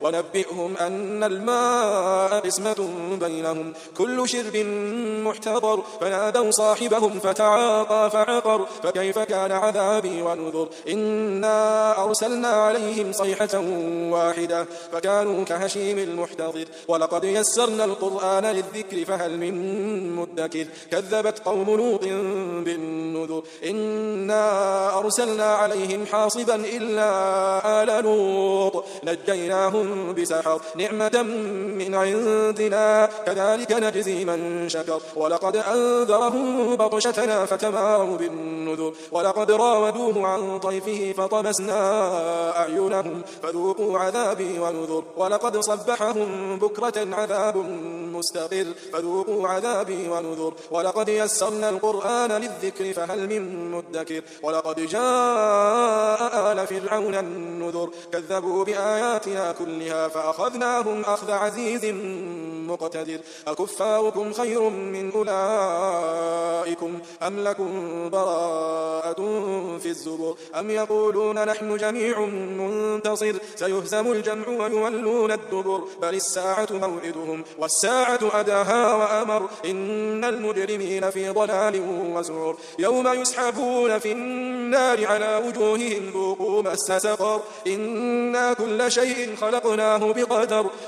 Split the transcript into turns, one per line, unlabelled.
ونبئهم أن الماء قسمة بينهم كل شرب محتضر فنادوا صاحبهم فتعاطى فعقر فكيف كان عذابي ونذر إنا أرسلنا عليهم صيحة واحدة فكانوا كهشيم المحتضر ولقد يسرنا القرآن للذكر فهل من مدكر كذبت قوم لوط بالنذر إنا أرسلنا عليهم حاصبا إلا آل لوط نجيناهم بسحر نعمة من عندنا كذلك نجزي من شكر ولقد أنذرهم بطشتنا فتماروا بالنذر ولقد راودوه عن طيفه فطمسنا أعينهم فذوقوا عذابي ونذر ولقد صبحهم بكرة عذاب مستقر فذوقوا عذابي ونذر ولقد يسرنا القرآن للذكر فهل من مدكر ولقد جاء آل فرعون النذر كذبوا بآياتنا كلها فأخذناهم أخذ عزيز مقتدر أكفاركم خير من أولئكم أم لكم براءة في الزبر أم يقولون نحن جميع منتصر سيهزم الجمع ويولون الدبر بل الساعة موعدهم والساعة أداها وأمر إن المجرمين في ضلال وسعر يوم يسحبون في النار على وجوههم ذوقوا مس سقر إنا كل شيء خلقناه بقدر